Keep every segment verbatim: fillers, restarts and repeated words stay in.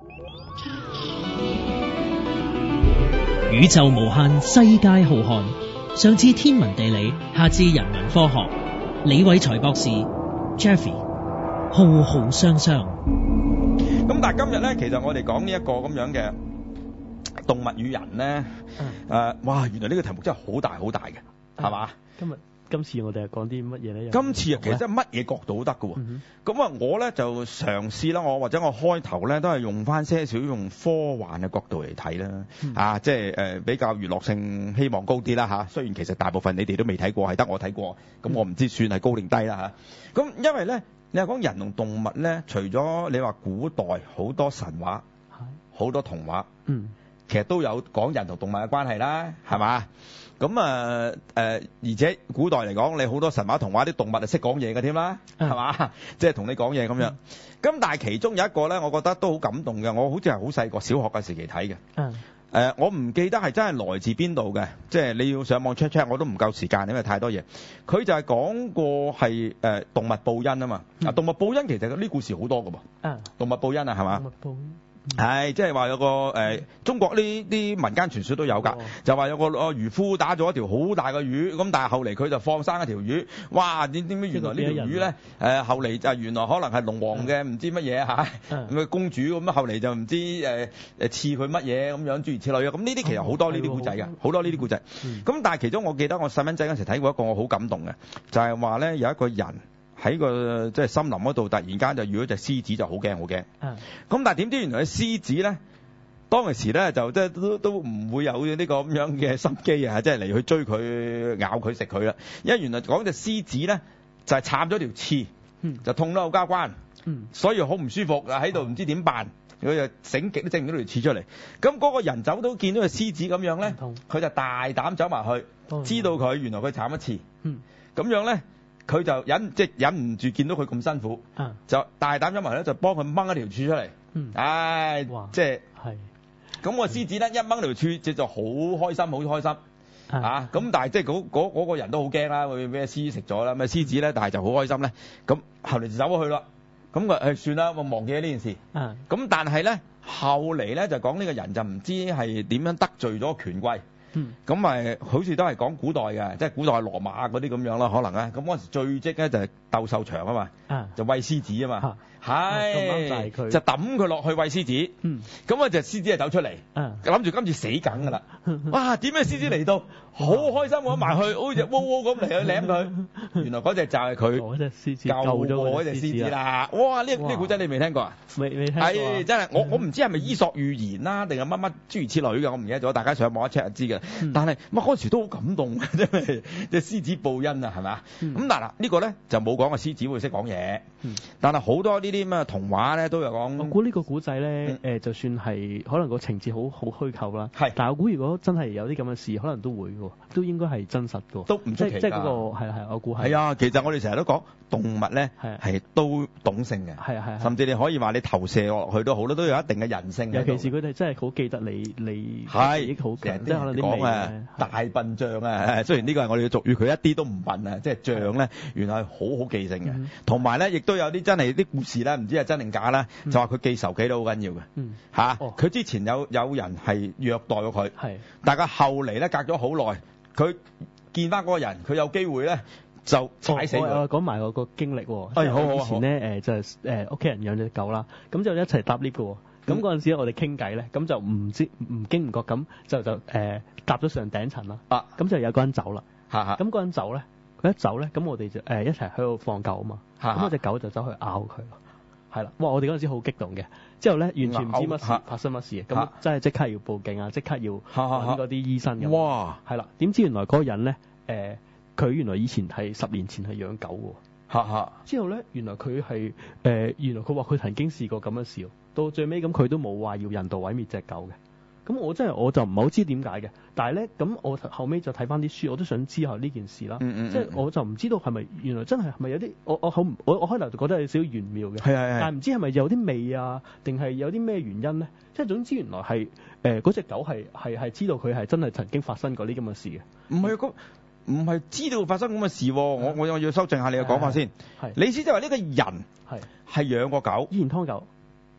宇宙無限，世界浩瀚。上至天文地理，下至人文科學。李偉才博士 Jeffy 浩浩湯湯。 咁但係今日咧，其實我哋講呢一個咁樣嘅動物與人咧，誒、嗯呃，哇！原來呢個題目真係好大好大嘅，係嘛、嗯？ 今日今次我哋係講啲乜嘢咧？ 今次啊，其實真係乜嘢角度都得㗎喎。咁、嗯、啊，我咧就嘗試啦，我或者我開頭咧都係用翻些少用科幻嘅角度嚟睇啦，嗯、啊，即係誒、呃、比較娛樂性希望高啲啦嚇。雖然其實大部分你哋都未睇過，係得我睇過，咁我唔知算係高定低啦嚇。咁、啊、因為咧，你係講人同動物咧，除咗你話古代好多神話，好多童話，嗯，其實都有講人同動物嘅關係啦，係嘛？咁啊誒，而且古代嚟講，你好多神話童話啲動物係識講嘢嘅添啦，係嘛、嗯？即係同你講嘢咁樣。咁、嗯、但係其中有一個咧，我覺得都好感動嘅。我好似係好細個小學嘅時期睇嘅。嗯。誒、呃，我唔記得係真係來自邊度嘅，即係你要上網 check check，我都唔夠時間，因為太多嘢。佢就係講過係誒、呃、動物報恩啊嘛。嗯、啊，動物報恩其實呢故事好多㗎噃。嗯。動物報恩啊，係嘛？動物報恩。係，即係話有個誒、呃，中國呢啲民間傳說都有㗎、哦，就話有個個漁夫打咗一條好大嘅魚，咁但係後嚟佢就放生一條魚，哇！點點解原來呢條魚咧？誒、呃，後嚟就原來可能係龍王嘅唔知乜嘢嚇，咁、嗯、嘅公主咁，後嚟就唔知誒誒賜佢乜嘢咁樣諸如此類啊！咁呢啲其實好多呢啲古仔㗎，好、哦、多呢啲古仔。咁、嗯、但係其中我記得我細蚊仔嗰時睇過一個我好感動嘅，就係話咧有一個人。喺個即係森林嗰度，突然間就遇到隻獅子，就好驚好驚。嗯。咁但係點知原來隻獅子咧，當其時咧就即係都都唔會有呢個咁樣嘅心機啊，即係嚟去追佢咬佢食佢啦。因為原來講隻獅子咧就係插咗條刺，嗯，就痛得好交關，嗯，所以好唔舒服啊，喺度唔知點辦，佢就整極都整唔到條刺出嚟。咁嗰個人走到見到隻獅子咁樣咧，佢就大膽走埋去，知道佢原來佢慘一次，嗯，咁樣咧。佢就忍即係忍唔住見到佢咁辛苦，啊、就大膽咗埋咧，就幫佢掹一條柱出嚟。嗯，唉，即係係咁個獅子咧一掹條柱，就就好開心，好開心啊！咁、啊、但係即係嗰嗰嗰個人都好驚啦，會俾獅子食咗啦。咁啊獅子咧，但係就好開心咧。咁後嚟就走咗去啦。咁佢誒算啦，我忘記咗呢件事。咁、啊、但係咧後嚟咧就講呢個人就唔知係點樣得罪咗權貴。嗯，咁咪好似都係講古代嘅，即係古代羅馬嗰啲咁樣啦，可能咧。咁嗰陣時最積咧就係鬥獸場啊嘛，啊就餵獅子啊嘛，係、啊、就抌佢落去餵獅子。嗯，咁啊隻獅子就走出嚟，諗住今次死梗噶啦。哇，點解獅子嚟到好開心，我埋去好似窩窩咁嚟去舐佢。原來嗰隻就係佢嗰隻獅子救咗嗰隻獅子啦。哇，呢呢古仔你未聽過啊？未未聽過。係真係，我我唔知係咪伊索寓言啦，定係乜乜諸如此類嘅，我唔記得咗。大家上網一 check 就知嘅。嗯、但係乜嗰時都好感動，即係隻獅子報恩啊，係咪？咁嗱嗱呢個咧就冇講個獅子會識講嘢，但係好多呢啲咁嘅童話咧都有講。我估呢個古仔咧，誒、呃、就算係可能個情節好好虛構啦，係。但係我估如果真係有啲咁嘅事，可能都會嘅，都應該係真實嘅，都唔出奇。即係嗰、那個係係，我估係。係啊，其實我哋成日都講動物咧係都懂性嘅，係係。甚至你可以話你投射落去都好啦，都有一定嘅人性。尤其是佢哋真係好記得你你記憶好強，即係可能啲講啊大笨象啊，雖然呢個係我哋嘅俗語，佢一啲都唔笨啊，即係象咧原來係好好記性嘅，同埋咧亦都有啲真係啲故事咧，唔知係真定假啦，就話佢記仇記都好緊要嘅，嚇佢之前有有人係虐待過佢，但係佢後嚟咧隔咗好耐，佢見翻嗰個人，佢有機會咧就踩死佢。我講埋我個經歷喎，係好好。以前咧誒就係誒屋企人養隻狗啦，咁就一齊搭 lift 嘅。咁嗰陣時我哋傾偈咧，咁就唔知唔經唔覺咁就就誒搭咗上頂層啦。啊，咁就有個人走啦。嚇嚇。咁嗰人走咧，佢一走咧，咁我哋就誒一齊喺度放狗啊嘛。嚇嚇。咁我隻狗就走去咬佢咯。係啦，哇！我哋嗰陣時好激動嘅。之後咧，完全唔知乜事發生乜事嘅，咁真係即刻要報警啊！即刻要揾嗰啲醫生咁。哇！係啦，點知原來嗰個人咧誒，佢、呃、原來以前係十年前係養狗嘅。嚇嚇。之後咧，原來佢係誒，原來佢話佢曾經試過咁嘅事。到最尾咁佢都冇話要人道毀滅隻狗嘅，咁我真係我就唔係好知點解嘅，但係咧咁我後尾就睇翻啲書，我都想知下呢件事啦，嗯嗯嗯即係我就唔知道係咪原來真係係咪有啲我我好我我開頭就覺得有少少玄妙嘅，係係係但係唔知係咪有啲味啊，定係有啲咩原因咧？即係總之原來係誒嗰隻狗係係係知道佢係真係曾經發生過呢咁嘅事嘅，唔係個唔係知道發生咁嘅事，我我我要修正下你嘅講法先，係你意思就係呢個人係係養過狗，以前劏狗。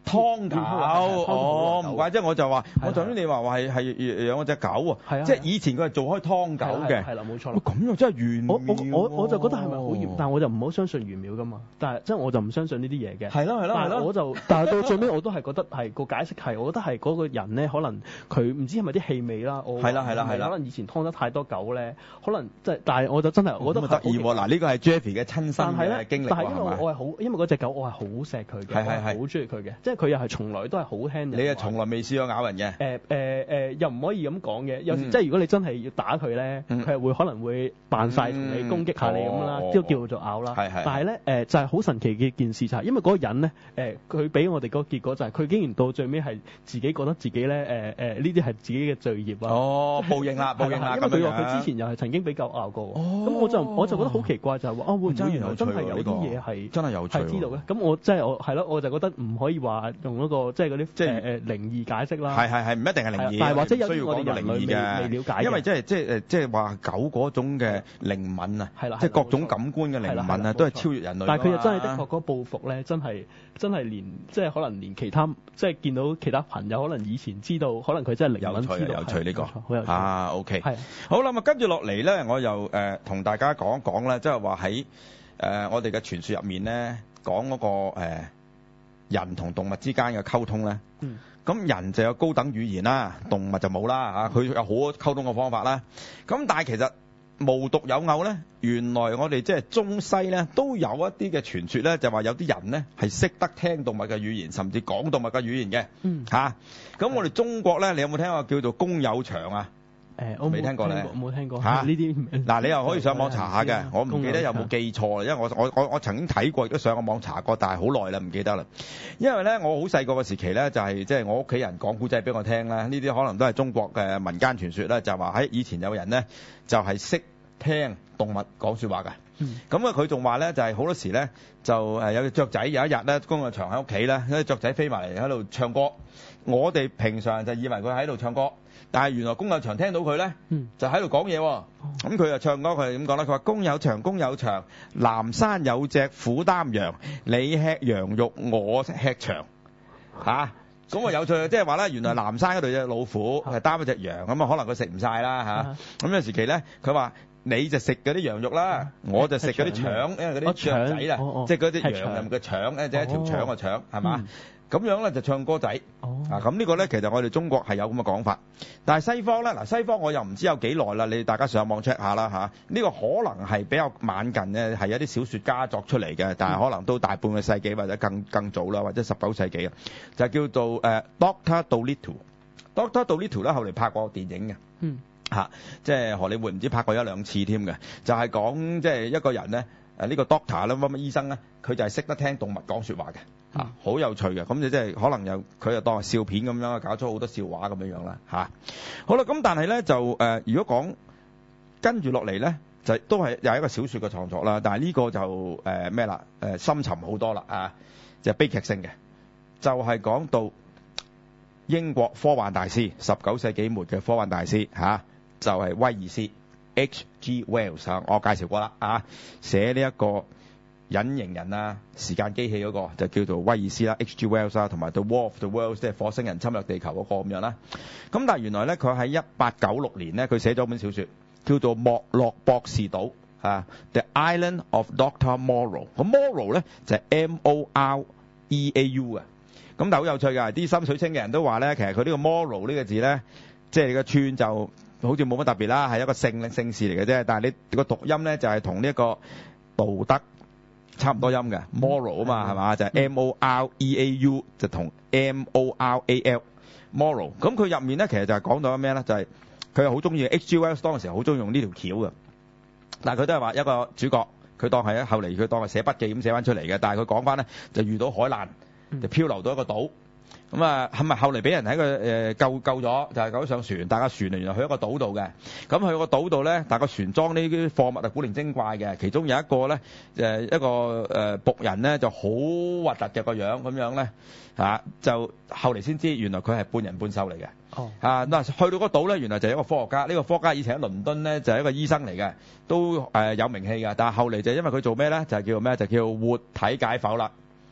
劏狗，哦，唔怪，即係我就話，我頭先你話話係係養嗰隻狗喎，即係以前佢係做開劏狗嘅， 係啦，冇錯啦。 咁又真係玄妙。 我我我就覺得係咪好玄？但係我就唔好相信玄妙噶嘛。但係即係我就唔相信呢啲嘢嘅。 係咯係咯係咯。 我就但係到最尾我都係覺得係個解釋係，我覺得係嗰個人咧，可能佢唔知係咪啲氣味啦。 係啦係啦係啦。 可能以前劏得太多狗咧，可能即係，但係我就真係我覺得得意喎。嗱，呢個係 Jeffy 嘅親身嘅經歷。 但係因為我係好，因為嗰隻狗我係好錫佢嘅，我係好中意佢嘅，即係佢又係從來都係好聽人。 你係從來未試過咬人嘅？ 誒誒誒，又唔可以咁講嘅。有時即係如果你真係要打佢咧，佢係會可能會扮晒同你攻擊下你咁啦，都叫做咬啦。係係。但係咧誒，就係好神奇嘅件事就係，因為嗰個人咧誒，佢俾我哋個結果就係，佢竟然到最尾係自己覺得自己咧誒誒呢啲係自己嘅罪孽啊！ 哦，報應啦，報應啦， 因為佢話佢之前又係曾經俾狗咬過。哦。咁我就我就覺得好奇怪就係話，哦會唔會原來真係有啲嘢係真係有趣， 係知道嘅？咁我即係我係咯，我就覺得唔可以話用嗰個即係嗰啲即係誒靈異解釋啦。係係係，唔一定係靈異，但係或者有啲我哋人類未未了解，因為即係即係誒即係話狗嗰種嘅靈敏啊，即係各種感官嘅靈敏啊，都係超越人類。但係佢又真係的確嗰報復咧，真係真係連即係可能連其他即係見到其他朋友，可能以前知道，可能佢真係靈敏知道。有趣呢個，好有趣啊 OK。係好啦，咁啊跟住落嚟咧，我又誒同大家講一講咧，即係話喺誒我哋嘅傳說入面咧，講嗰個誒人同動物之間嘅溝通咧。嗯。咁人就有高等語言啦，動物就冇啦嚇，佢有好多溝通嘅方法啦。咁但係其實無獨有偶咧，原來我哋即係中西咧都有一啲嘅傳說咧，就話有啲人咧係識得聽動物嘅語言，甚至講動物嘅語言嘅。嗯。嚇，咁我哋中國咧，你有冇聽過叫做公有長啊？誒，我未聽過咧，冇聽過嚇呢啲。嗱，你又可以上網查下嘅，我唔記得有冇記錯，因為我我我我曾經睇過，亦都上個網查過，但係好耐啦，唔記得啦。因為咧，我好細個嘅時期咧，就係即係我屋企人講古仔俾我聽啦。呢啲可能都係中國嘅民間傳說啦，就係話喺以前有人咧就係識聽動物講説話嘅。咁啊，佢仲話咧就係好多時咧就誒有隻雀仔有一日咧，公有長喺屋企咧，有隻雀仔飛埋嚟喺度唱歌。我哋平常就以為佢喺度唱歌。但係原來公有長聽到佢咧，就喺度講嘢喎。咁佢就唱歌，佢係點講咧？佢話：公有長，公有長，南山有隻虎擔羊，你吃羊肉，我吃腸。嚇，咁啊有趣，即係話咧，原來南山嗰度有隻老虎係擔一隻羊，咁啊可能佢食唔晒啦嚇。咁有時期咧，佢話你就食嗰啲羊肉啦，我就食嗰啲腸，因為嗰啲雀仔啦，即係嗰啲羊入面嘅腸咧，即係一條腸嘅腸，係嘛？咁樣咧就唱歌仔，哦、啊咁呢個咧其實我哋中國係有咁嘅講法，但係西方咧嗱西方我又唔知有幾耐啦，你大家上網 check 下啦嚇，呢、啊呢個可能係比較晚近嘅，係有啲小説家作出嚟嘅，但係可能都大半個世紀或者更更早啦，或者十九世紀嘅，就叫做誒、uh, Doctor Dolittle，Doctor Dolittle 咧後嚟拍過電影嘅，嗯嚇，即係荷里活唔知拍過一兩次添嘅，就係、是、講即係一個人咧。誒、這、呢個 doctor 啦，乜乜醫生咧，佢就係識得聽動物講説話嘅，嚇、嗯，好有趣嘅，咁就即係可能又佢又當係笑片咁樣，搞出好多笑話咁樣樣啦，嚇。好啦，咁但係咧就誒、呃，如果講跟住落嚟咧，就都係又係一個小説嘅創作啦，但係呢個就誒咩啦，誒、呃、深沉好多啦，啊，就係、悲劇性嘅，就係、是、講到英國科幻大師，十九世紀末嘅科幻大師嚇、啊，就係、是、威爾斯。H G Wells 啊，我介紹過啦啊，寫呢一個隱形人啊，時間機器嗰個就叫做威爾斯啦 ，H G Wells 啊，同埋 The War of the Worlds 即係火星人侵略地球嗰個咁樣啦。咁但係原來咧，佢喺一八九六年咧，佢寫咗本小説叫做《莫洛博士島》啊，《The Island of Doctor Moreau》。咁 Moreau 咧就係 M O R E A U 啊。咁但係好有趣㗎，啲心水清嘅人都話咧，其實佢呢個 Moreau 呢個字咧，即係你個串就。好似冇乜特別啦，係一個姓姓氏嚟嘅啫。但係你個讀音咧就係同呢一個道德差唔多音嘅 moral 啊嘛，係嘛？就係 M O R E A U 就同 M O R A L moral。咁佢入面咧其實就係講到咩咧？就係佢係好中意 H G Wells 當時好中意用呢條橋嘅。但係佢都係話一個主角，佢當係後嚟佢當係寫筆記咁寫翻出嚟嘅。但係佢講翻咧就遇到海難，就漂流到一個島。咁啊，係咪後嚟俾人喺個誒救救咗？就係救上船，但係個船原來去一個島度嘅。咁去個島度咧，但係個船裝呢啲貨物係古靈精怪嘅。其中有一個咧，誒一個誒僕人咧就好核突嘅個樣咁樣咧嚇，就後嚟先知原來佢係半人半獸嚟嘅。哦，啊嗱，去到個島咧，原來就係一個科學家。呢個科學家以前喺倫敦咧就係一個醫生嚟嘅，都誒有名氣㗎。但係後嚟就因為佢做咩咧，就係叫做咩？就叫活體解剖啦。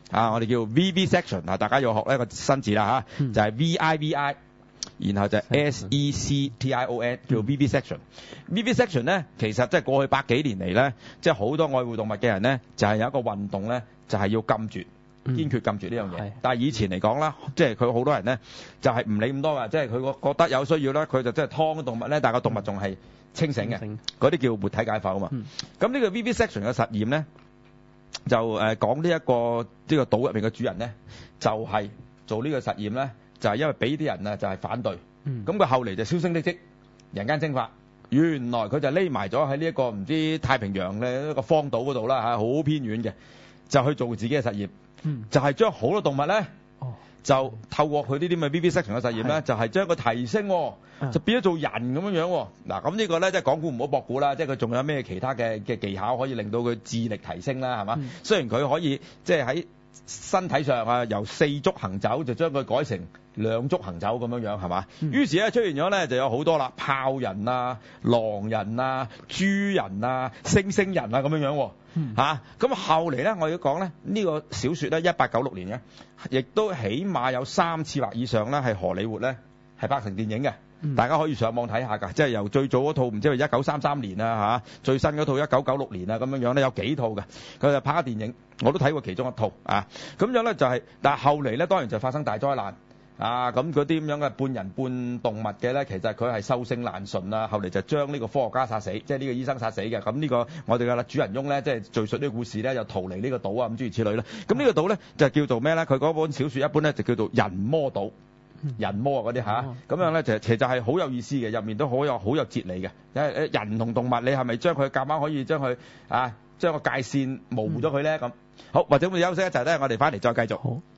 啊，我哋叫 vivisection 啊，大家要學一個新字啦嚇，就係 V I V I。然後就係 S E C T I O N 叫 vivisection。vivisection 咧，其實即係過去百幾年嚟咧，即係好多愛護動物嘅人咧，就係有一個運動咧，就係要禁絕，堅決禁絕呢樣嘢。但係以前嚟講啦，即係佢好多人咧，就係唔理咁多㗎，即係佢覺得有需要咧，佢就即係劏動物咧，但係個動物仲係清醒嘅，嗰啲叫活體解剖啊嘛。咁呢個 vivisection 嘅實驗咧，就誒講呢一個呢個島入面嘅主人咧，就係做呢個實驗咧。就係因為俾啲人啊，就係反對，咁佢後嚟就銷聲匿跡，人間蒸發。原來佢就匿埋咗喺呢一個唔知太平洋嘅一個荒島嗰度啦嚇，好偏遠嘅，就去做自己嘅實驗，就係將好多動物咧，就透過佢呢啲咁嘅 vivisection 嘅實驗咧，就係將佢提升，就變咗做人咁樣樣。嗱，咁呢個咧即係講古唔好博古啦，即係佢仲有咩其他嘅嘅技巧可以令到佢智力提升啦，係嘛？雖然佢可以即係喺身體上啊，由四足行走就將佢改成兩足行走咁樣樣係嘛？嗯、於是咧出現咗咧就有好多啦，豹人啊、狼人啊、豬人啊、猩猩人啊咁樣樣喎。咁、嗯啊、後嚟咧我要講咧呢、這個小說咧一八九六年嘅，亦都起碼有三次或以上咧係荷里活咧係拍成電影嘅。嗯、大家可以上網睇下㗎，即係由最早嗰套唔知係一九三三年啊嚇，最新嗰套一九九六年啊咁樣樣咧有幾套嘅，佢就拍咗電影，我都睇過其中一套啊。咁樣咧就係、是，但係後嚟咧當然就發生大災難啊，咁嗰啲咁樣嘅半人半動物嘅咧，其實佢係獸性難馴啊，後嚟就將呢個科學家殺死，即係呢個醫生殺死嘅。咁呢個我哋嘅主人翁咧，即係敘述呢個故事咧，又逃離呢個島啊，咁諸如此類啦。咁呢個島咧就叫做咩咧？佢嗰本小說一般咧就叫做人魔島。人魔嗰啲吓，咁樣咧就其實係好有意思嘅，入面都好有好有哲理嘅。誒誒，人同動物，你係咪將佢夾硬可以將佢啊將個界線模糊咗佢咧？咁好，或者我哋休息一陣咧，我哋翻嚟再繼續。好。